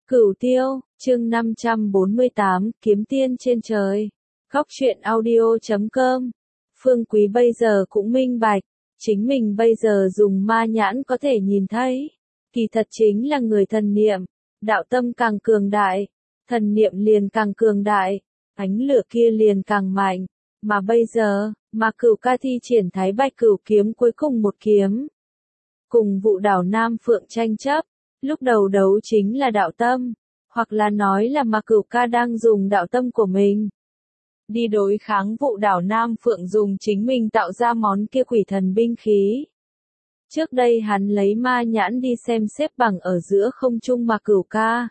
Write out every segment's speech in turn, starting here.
Cửu Tiêu, chương 548, Kiếm Tiên trên trời. Góc truyện audio.com. Phương Quý bây giờ cũng minh bạch, chính mình bây giờ dùng ma nhãn có thể nhìn thấy. Kỳ thật chính là người thần niệm, đạo tâm càng cường đại, thần niệm liền càng cường đại, ánh lửa kia liền càng mạnh. Mà bây giờ, mà Cửu ca thi triển Thái Bạch Cửu kiếm cuối cùng một kiếm. Cùng Vụ Đảo Nam Phượng tranh chấp, lúc đầu đấu chính là đạo tâm, hoặc là nói là mà Cửu ca đang dùng đạo tâm của mình đi đối kháng Vụ Đảo Nam Phượng dùng chính mình tạo ra món kia quỷ thần binh khí. Trước đây hắn lấy ma nhãn đi xem xếp bằng ở giữa không trung mà Cửu ca.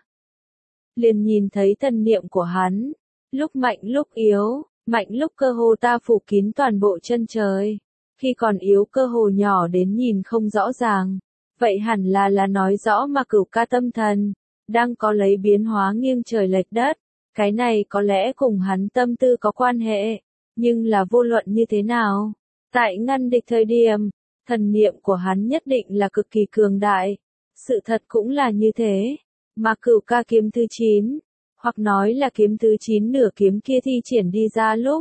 Liền nhìn thấy thần niệm của hắn, lúc mạnh lúc yếu, mạnh lúc cơ hồ ta phủ kín toàn bộ chân trời, khi còn yếu cơ hồ nhỏ đến nhìn không rõ ràng. Vậy hẳn là nói rõ mà Cửu ca tâm thần đang có lấy biến hóa nghiêng trời lệch đất, cái này có lẽ cùng hắn tâm tư có quan hệ, nhưng là vô luận như thế nào, tại ngăn địch thời điểm, thần niệm của hắn nhất định là cực kỳ cường đại. Sự thật cũng là như thế, mà Cửu ca kiếm thứ 9, hoặc nói là kiếm thứ 9 nửa kiếm kia thi triển đi ra lúc,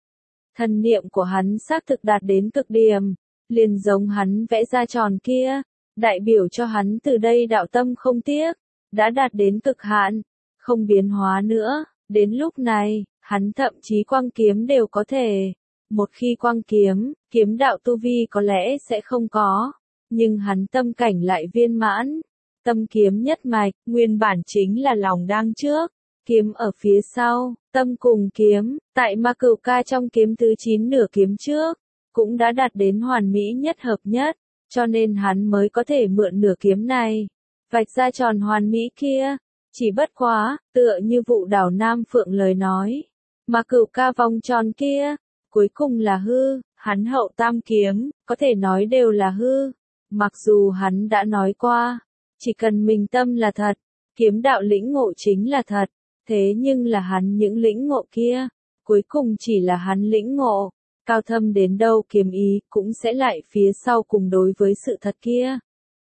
thần niệm của hắn xác thực đạt đến cực điểm, liền giống hắn vẽ ra tròn kia, đại biểu cho hắn từ đây đạo tâm không tiếc, đã đạt đến cực hạn, không biến hóa nữa. Đến lúc này, hắn thậm chí quang kiếm đều có thể. Một khi quang kiếm, kiếm đạo tu vi có lẽ sẽ không có, nhưng hắn tâm cảnh lại viên mãn. Tâm kiếm nhất mạch, nguyên bản chính là lòng đang trước, kiếm ở phía sau, tâm cùng kiếm, tại ma Cửu ca trong kiếm thứ 9 nửa kiếm trước, cũng đã đạt đến hoàn mỹ nhất hợp nhất, cho nên hắn mới có thể mượn nửa kiếm này, vạch ra tròn hoàn mỹ kia. Chỉ bất quá, tựa như Vụ Đảo Nam Phượng lời nói, mà Cửu ca vòng tròn kia, cuối cùng là hư, hắn hậu tam kiếm, có thể nói đều là hư. Mặc dù hắn đã nói qua, chỉ cần mình tâm là thật, kiếm đạo lĩnh ngộ chính là thật, thế nhưng là hắn những lĩnh ngộ kia, cuối cùng chỉ là hắn lĩnh ngộ, cao thâm đến đâu kiếm ý cũng sẽ lại phía sau cùng đối với sự thật kia.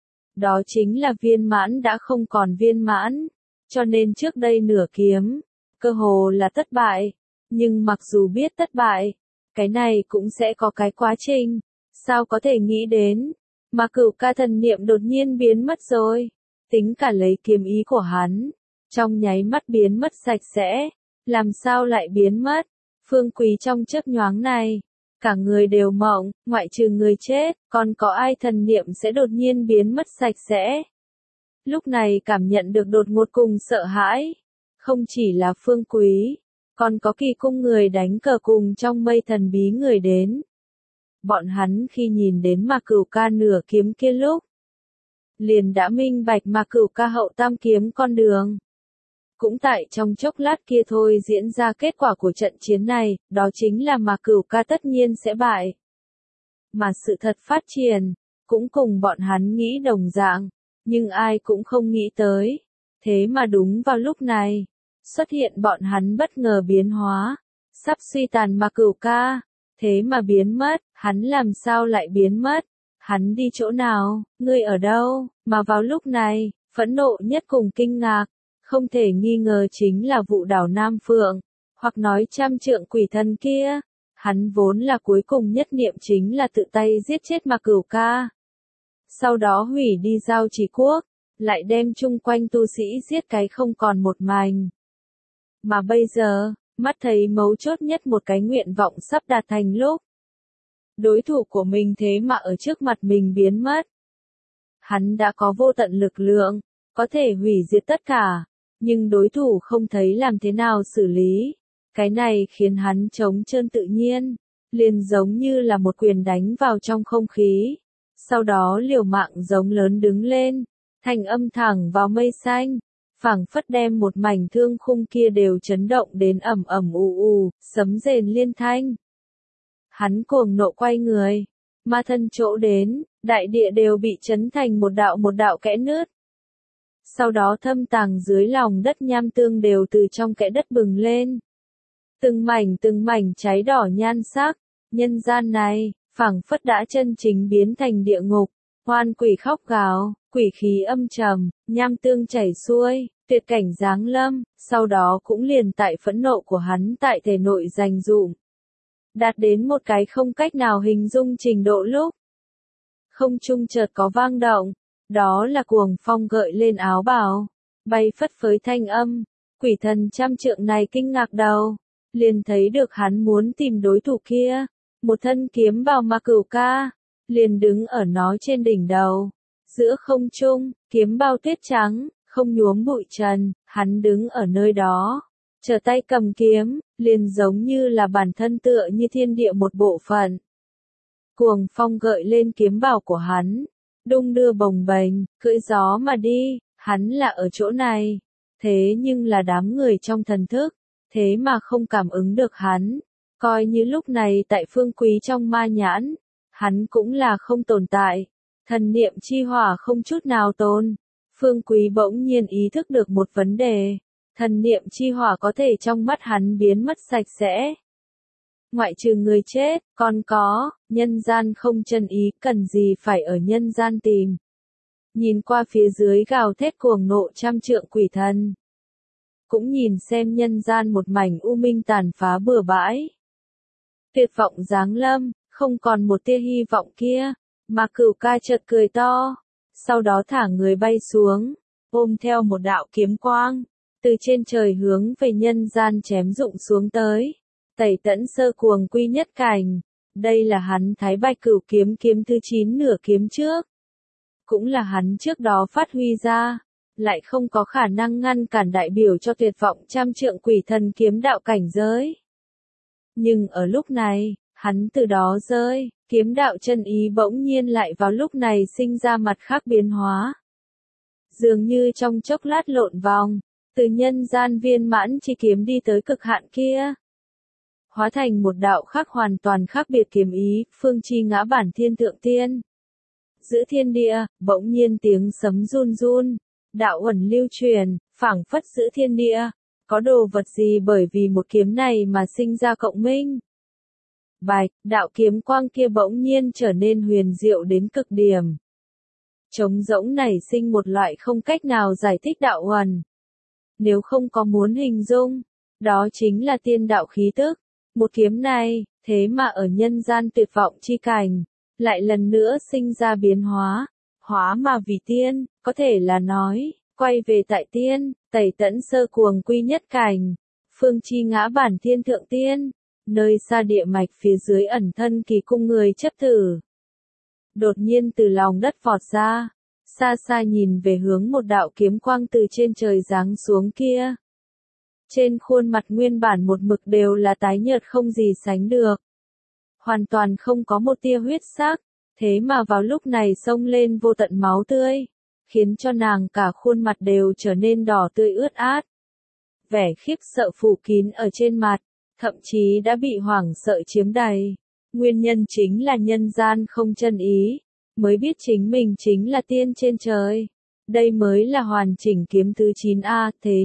Đó chính là viên mãn đã không còn viên mãn. Cho nên trước đây nửa kiếm, cơ hồ là thất bại, nhưng mặc dù biết thất bại, cái này cũng sẽ có cái quá trình, sao có thể nghĩ đến, mà Cửu ca thần niệm đột nhiên biến mất rồi, tính cả lấy kiếm ý của hắn, trong nháy mắt biến mất sạch sẽ, làm sao lại biến mất. Phương Quý trong chớp nhoáng này, cả người đều mộng, ngoại trừ người chết, còn có ai thần niệm sẽ đột nhiên biến mất sạch sẽ. Lúc này cảm nhận được đột ngột cùng sợ hãi, không chỉ là Phương Quý, còn có Kỳ cung người đánh cờ cùng trong mây thần bí người đến. Bọn hắn khi nhìn đến mà Cửu ca nửa kiếm kia lúc, liền đã minh bạch mà Cửu ca hậu tam kiếm con đường. Cũng tại trong chốc lát kia thôi diễn ra kết quả của trận chiến này, đó chính là mà Cửu ca tất nhiên sẽ bại. Mà sự thật phát triển, cũng cùng bọn hắn nghĩ đồng dạng. Nhưng ai cũng không nghĩ tới. Thế mà đúng vào lúc này, xuất hiện bọn hắn bất ngờ biến hóa, sắp suy tàn mà Cửu ca. Thế mà biến mất, hắn làm sao lại biến mất? Hắn đi chỗ nào? Ngươi ở đâu? Mà vào lúc này, phẫn nộ nhất cùng kinh ngạc, không thể nghi ngờ chính là Vụ Đảo Nam Phượng, hoặc nói trăm trượng quỷ thần kia. Hắn vốn là cuối cùng nhất niệm chính là tự tay giết chết mà Cửu ca. Sau đó hủy đi Giao Chỉ Quốc, lại đem chung quanh tu sĩ giết cái không còn một mảnh. Mà bây giờ, mắt thấy mấu chốt nhất một cái nguyện vọng sắp đạt thành lúc. Đối thủ của mình thế mà ở trước mặt mình biến mất. Hắn đã có vô tận lực lượng, có thể hủy diệt tất cả, nhưng đối thủ không thấy làm thế nào xử lý. Cái này khiến hắn trống trơn tự nhiên, liền giống như là một quyền đánh vào trong không khí. Sau đó liều mạng giống lớn đứng lên, thanh âm thẳng vào mây xanh, phảng phất đem một mảnh thương khung kia đều chấn động đến ầm ầm ù, sấm rền liên thanh. Hắn cuồng nộ quay người, ma thân chỗ đến, đại địa đều bị chấn thành một đạo kẽ nứt. Sau đó thâm tàng dưới lòng đất nham tương đều từ trong kẽ đất bừng lên. Từng mảnh cháy đỏ nhan sắc, nhân gian này, phảng phất đã chân chính biến thành địa ngục, oan quỷ khóc gào, quỷ khí âm trầm, nham tương chảy xuôi, tuyệt cảnh giáng lâm, sau đó cũng liền tại phẫn nộ của hắn tại thể nội dành dụm. Đạt đến một cái không cách nào hình dung trình độ lúc. Không trung chợt có vang động, đó là cuồng phong gợi lên áo bào, bay phất phới thanh âm, quỷ thần trăm trượng này kinh ngạc đầu, liền thấy được hắn muốn tìm đối thủ kia, một thân kiếm bào Ma Cửu Ca, liền đứng ở nó trên đỉnh đầu, giữa không trung, kiếm bào tuyết trắng, không nhuốm bụi trần, hắn đứng ở nơi đó, trở tay cầm kiếm, liền giống như là bản thân tựa như thiên địa một bộ phận. Cuồng phong gợi lên kiếm bào của hắn, đung đưa bồng bềnh, cưỡi gió mà đi, hắn là ở chỗ này, thế nhưng là đám người trong thần thức, thế mà không cảm ứng được hắn, coi như lúc này tại Phương Quý trong ma nhãn, hắn cũng là không tồn tại, thần niệm chi hỏa không chút nào tồn. Phương Quý bỗng nhiên ý thức được một vấn đề, thần niệm chi hỏa có thể trong mắt hắn biến mất sạch sẽ. Ngoại trừ người chết, còn có, nhân gian không chân ý, cần gì phải ở nhân gian tìm. Nhìn qua phía dưới gào thét cuồng nộ trăm trượng quỷ thần. Cũng nhìn xem nhân gian một mảnh u minh tàn phá bừa bãi. Tuyệt vọng giáng lâm, không còn một tia hy vọng kia, mà Cửu Ca chợt cười to, sau đó thả người bay xuống, ôm theo một đạo kiếm quang, từ trên trời hướng về nhân gian chém rụng xuống tới. Tẩy tẫn sơ cuồng quy nhất cảnh, đây là hắn Thái Bạch Cửu kiếm kiếm thứ 9 nửa kiếm trước. Cũng là hắn trước đó phát huy ra, lại không có khả năng ngăn cản đại biểu cho tuyệt vọng trăm trượng quỷ thần kiếm đạo cảnh giới. Nhưng ở lúc này, hắn từ đó rơi, kiếm đạo chân ý bỗng nhiên lại vào lúc này sinh ra mặt khác biến hóa. Dường như trong chốc lát lộn vòng, từ nhân gian viên mãn chi kiếm đi tới cực hạn kia. Hóa thành một đạo khác hoàn toàn khác biệt kiếm ý, phương chi ngã bản thiên thượng tiên. Giữa thiên địa, bỗng nhiên tiếng sấm run run, đạo uẩn lưu truyền, phảng phất giữa thiên địa, có đồ vật gì bởi vì một kiếm này mà sinh ra cộng minh. Bạch, đạo kiếm quang kia bỗng nhiên trở nên huyền diệu đến cực điểm. Trống rỗng nảy sinh một loại không cách nào giải thích đạo uẩn. Nếu không có muốn hình dung, đó chính là tiên đạo khí tức. Một kiếm này, thế mà ở nhân gian tuyệt vọng chi cảnh, lại lần nữa sinh ra biến hóa, hóa mà vì tiên, có thể là nói, quay về tại tiên, tẩy tẫn sơ cuồng quy nhất cảnh, phương chi ngã bản thiên thượng tiên, nơi xa địa mạch phía dưới ẩn thân kỳ cung người chấp tử. Đột nhiên từ lòng đất vọt ra, xa xa nhìn về hướng một đạo kiếm quang từ trên trời giáng xuống kia. Trên khuôn mặt nguyên bản một mực đều là tái nhợt không gì sánh được. Hoàn toàn không có một tia huyết sắc, thế mà vào lúc này xông lên vô tận máu tươi, khiến cho nàng cả khuôn mặt đều trở nên đỏ tươi ướt át. Vẻ khiếp sợ phủ kín ở trên mặt, thậm chí đã bị hoảng sợ chiếm đầy. Nguyên nhân chính là nhân gian không chân ý, mới biết chính mình chính là tiên trên trời. Đây mới là hoàn chỉnh kiếm thứ 9A, thế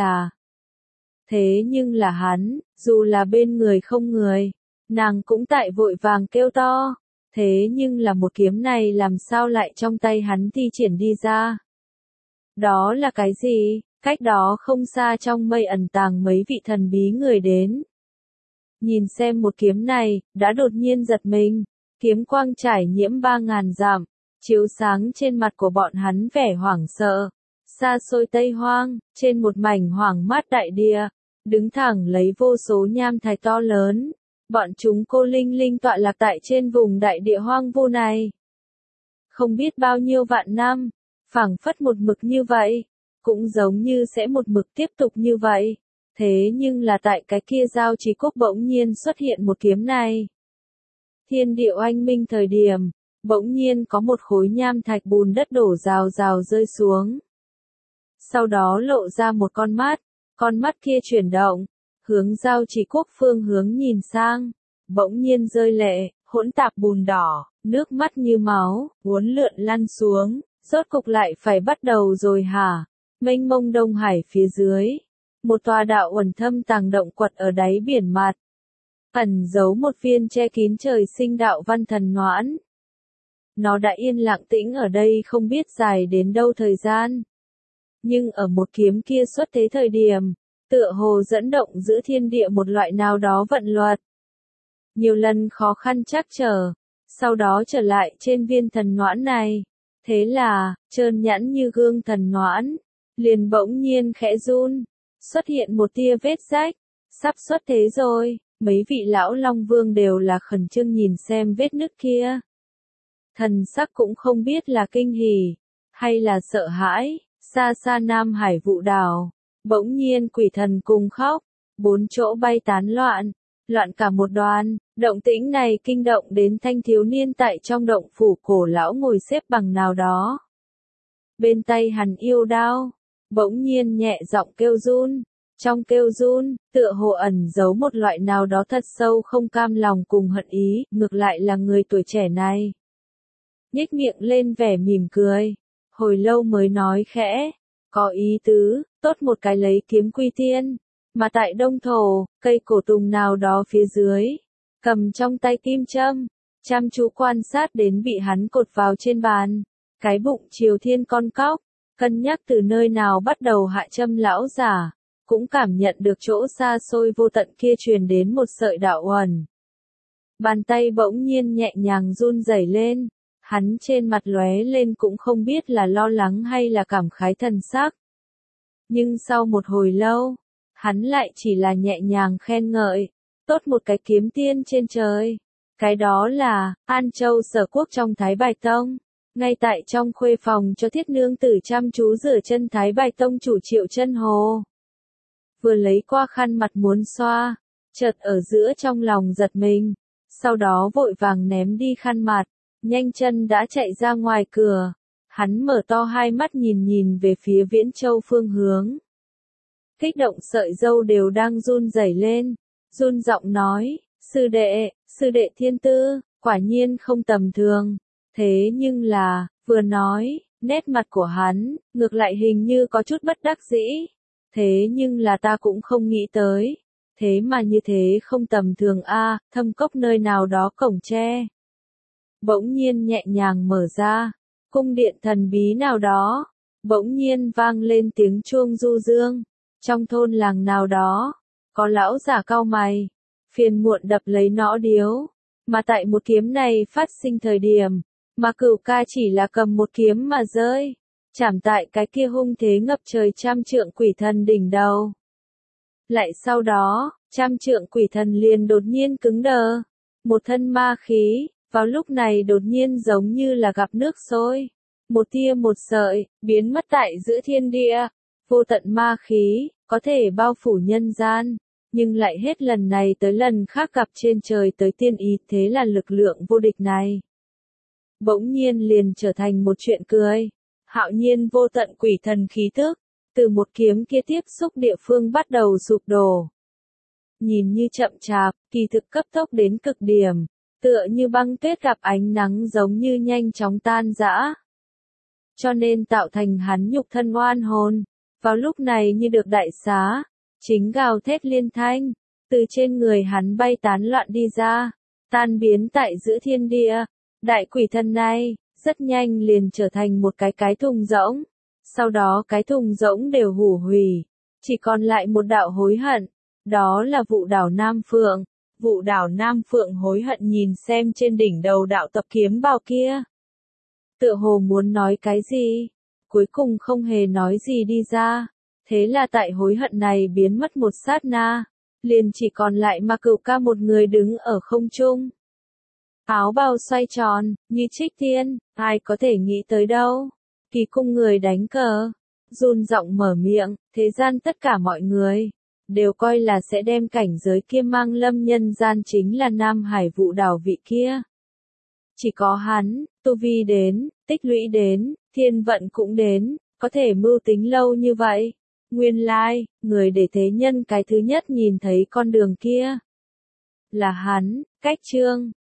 nhưng là hắn, dù là bên người không người, nàng cũng tại vội vàng kêu to, thế nhưng là một kiếm này làm sao lại trong tay hắn thi triển đi ra. Đó là cái gì? Cách đó không xa trong mây ẩn tàng mấy vị thần bí người đến. Nhìn xem một kiếm này, đã đột nhiên giật mình, kiếm quang trải nhiễm 3.000 dặm, chiếu sáng trên mặt của bọn hắn vẻ hoảng sợ. Xa xôi Tây Hoang, trên một mảnh hoang mát đại địa, đứng thẳng lấy vô số nham thạch to lớn, bọn chúng cô linh linh tọa lạc tại trên vùng đại địa hoang vu này. Không biết bao nhiêu vạn năm, phảng phất một mực như vậy, cũng giống như sẽ một mực tiếp tục như vậy. Thế nhưng là tại cái kia giao trì quốc bỗng nhiên xuất hiện một kiếm này. Thiên địa oanh minh thời điểm, bỗng nhiên có một khối nham thạch bùn đất đổ rào rào rơi xuống. Sau đó lộ ra một con mắt kia chuyển động, hướng giao trì quốc phương hướng nhìn sang, bỗng nhiên rơi lệ, hỗn tạp bùn đỏ, nước mắt như máu, uốn lượn lăn xuống, rốt cục lại phải bắt đầu rồi hả? Mênh mông Đông Hải phía dưới, một tòa đạo uẩn thâm tàng động quật ở đáy biển mặt, ẩn giấu một viên che kín trời sinh đạo văn thần noãn. Nó đã yên lặng tĩnh ở đây không biết dài đến đâu thời gian. Nhưng ở một kiếm kia xuất thế thời điểm, tựa hồ dẫn động giữa thiên địa một loại nào đó vận luật. Nhiều lần khó khăn trắc trở, sau đó trở lại trên viên thần noãn này. Thế là, trơn nhẵn như gương thần noãn, liền bỗng nhiên khẽ run, xuất hiện một tia vết rách, sắp xuất thế rồi, mấy vị lão Long Vương đều là khẩn trương nhìn xem vết nứt kia. Thần sắc cũng không biết là kinh hỉ, hay là sợ hãi, xa xa Nam Hải Vụ Đảo, bỗng nhiên quỷ thần cùng khóc, bốn chỗ bay tán loạn, loạn cả một đoàn, động tĩnh này kinh động đến thanh thiếu niên tại trong động phủ cổ lão ngồi xếp bằng nào đó. Bên tay hắn yêu đao, bỗng nhiên nhẹ giọng kêu run, trong kêu run, tựa hồ ẩn giấu một loại nào đó thật sâu không cam lòng cùng hận ý, ngược lại là người tuổi trẻ này. Nhếch miệng lên vẻ mỉm cười, hồi lâu mới nói khẽ, có ý tứ, tốt một cái lấy kiếm quy tiên, mà tại đông thổ, cây cổ tùng nào đó phía dưới, cầm trong tay kim châm, chăm chú quan sát đến bị hắn cột vào trên bàn, cái bụng Triều Thiên con cóc, cân nhắc từ nơi nào bắt đầu hạ châm lão giả, cũng cảm nhận được chỗ xa xôi vô tận kia truyền đến một sợi đạo uẩn. Bàn tay bỗng nhiên nhẹ nhàng run rẩy lên, hắn trên mặt lóe lên cũng không biết là lo lắng hay là cảm khái thần sắc. Nhưng sau một hồi lâu, hắn lại chỉ là nhẹ nhàng khen ngợi, tốt một cái kiếm tiên trên trời. Cái đó là, An Châu Sở Quốc trong Thái Bạch Tông. Ngay tại trong khuê phòng cho Thiết Nương Tử chăm chú rửa chân Thái Bạch Tông chủ Triệu Chân Hồ. Vừa lấy qua khăn mặt muốn xoa, chợt ở giữa trong lòng giật mình, sau đó vội vàng ném đi khăn mặt, nhanh chân đã chạy ra ngoài cửa. Hắn mở to hai mắt nhìn nhìn về phía Viễn Châu phương hướng. Kích động sợi râu đều đang run rẩy lên, run giọng nói, sư đệ Thiên Tư, quả nhiên không tầm thường. Thế nhưng là, vừa nói, nét mặt của hắn, ngược lại hình như có chút bất đắc dĩ. Thế nhưng là ta cũng không nghĩ tới. Thế mà như thế không tầm thường a, Thâm Cốc nơi nào đó cổng tre. Bỗng nhiên nhẹ nhàng mở ra, cung điện thần bí nào đó, bỗng nhiên vang lên tiếng chuông du dương. Trong thôn làng nào đó, có lão giả cau mày, phiền muộn đập lấy nõ điếu, mà tại một kiếm này phát sinh thời điểm, mà Cửu Ca chỉ là cầm một kiếm mà rơi, chạm tại cái kia hung thế ngập trời trăm trượng quỷ thần đỉnh đầu. Lại sau đó, trăm trượng quỷ thần liền đột nhiên cứng đờ, một thân ma khí, vào lúc này đột nhiên giống như là gặp nước sôi, một tia một sợi, biến mất tại giữa thiên địa. Vô tận ma khí, có thể bao phủ nhân gian, nhưng lại hết lần này tới lần khác gặp trên trời tới tiên ý, thế là lực lượng vô địch này. Bỗng nhiên liền trở thành một chuyện cười, hạo nhiên vô tận quỷ thần khí tức, từ một kiếm kia tiếp xúc địa phương bắt đầu sụp đổ. Nhìn như chậm chạp, kỳ thực cấp tốc đến cực điểm, tựa như băng tuyết gặp ánh nắng giống như nhanh chóng tan rã. Cho nên tạo thành hắn nhục thân oan hồn. Vào lúc này như được đại xá, chính gào thét liên thanh, từ trên người hắn bay tán loạn đi ra, tan biến tại giữa thiên địa. Đại quỷ thần này, rất nhanh liền trở thành một cái thùng rỗng. Sau đó cái thùng rỗng đều hủ hủy, chỉ còn lại một đạo hối hận, đó là Vụ Đảo Nam Phượng. Vụ Đảo Nam Phượng hối hận nhìn xem trên đỉnh đầu đạo tập kiếm bào kia. Tựa hồ muốn nói cái gì? Cuối cùng không hề nói gì đi ra, thế là tại hối hận này biến mất một sát na, liền chỉ còn lại mà Cửu Ca một người đứng ở không trung. Áo bào xoay tròn, như trích tiên, ai có thể nghĩ tới đâu. Kỳ cung người đánh cờ, run giọng mở miệng, thế gian tất cả mọi người, đều coi là sẽ đem cảnh giới kia mang lâm nhân gian chính là Nam Hải Vụ Đảo vị kia. Chỉ có hắn, tu vi đến, tích lũy đến, thiên vận cũng đến, có thể mưu tính lâu như vậy. Nguyên lai, người để thế nhân cái thứ nhất nhìn thấy con đường kia. Là hắn, Cách Trương.